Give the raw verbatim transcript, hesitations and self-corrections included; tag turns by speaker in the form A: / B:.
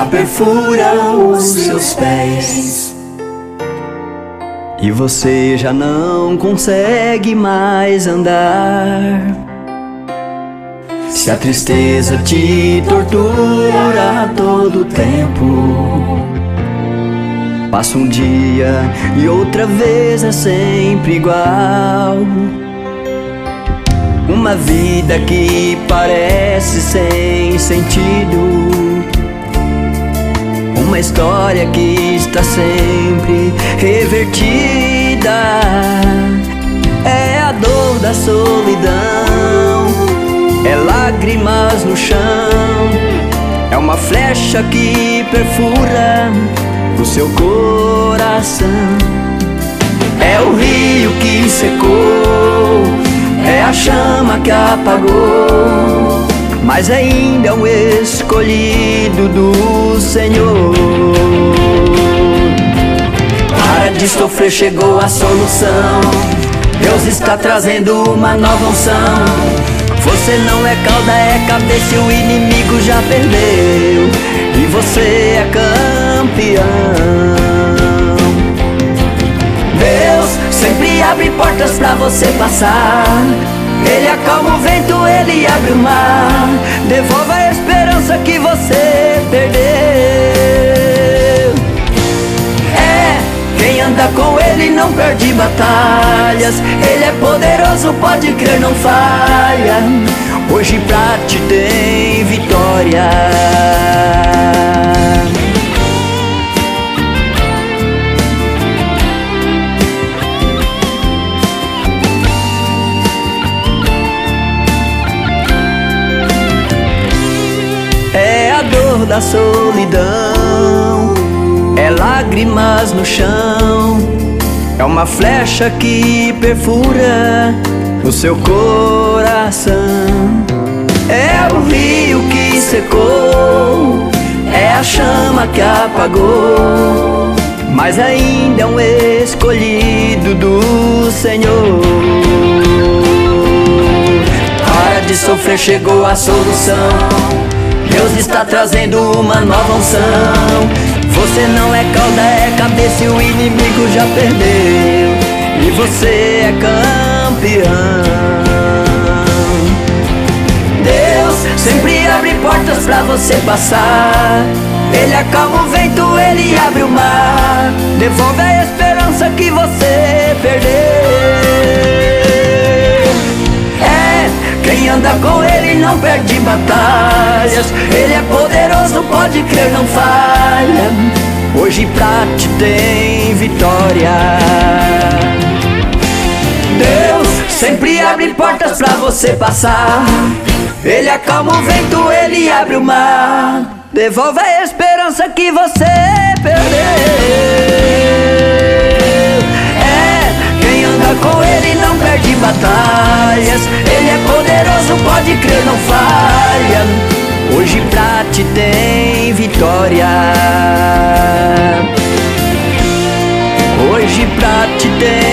A: já perfura os seus pés.
B: E você já não consegue mais andar. Se a tristeza te tortura a todo tempo, passa um dia e outra vez é sempre igual. Uma vida que parece sem sentido, uma história que está sempre revertida. É a dor da solidão, é lágrimas no chão, é uma flecha que perfura o seu coração. É o rio que secou, é a chama que apagou, mas ainda é um escolhido do Senhor. Para de sofrer, chegou a solução. Deus está trazendo uma nova unção. Você não é cauda, é cabeça e o inimigo já perdeu, e você é campeão. Deus sempre abre portas pra você passar. Ele acalma o vento, ele abre o mar, devolve a esperança que você perdeu. É, quem anda com ele não perde batalhas. Ele é poderoso, pode crer, não falha. Hoje pra ti tem vitória. Da solidão, é lágrimas no chão, é uma flecha que perfura o seu coração. É o rio que secou, é a chama que apagou, mas ainda é um escolhido do Senhor. Para de sofrer, chegou a solução. Deus está trazendo uma nova unção. Você não é cauda, é cabeça e o inimigo já perdeu, e você é campeão. Deus sempre abre portas pra você passar. Ele acalma o vento, ele abre o mar, devolve a esperança que você perdeu. Quem anda com ele não perde batalhas. Ele é poderoso, pode crer, não falha. Hoje pra ti tem vitória. Deus sempre abre portas pra você passar. Ele acalma o vento, ele abre o mar, devolve a esperança que você perdeu. Com ele não perde batalhas. Ele é poderoso, pode crer, não falha. Hoje pra ti tem vitória. Hoje pra ti tem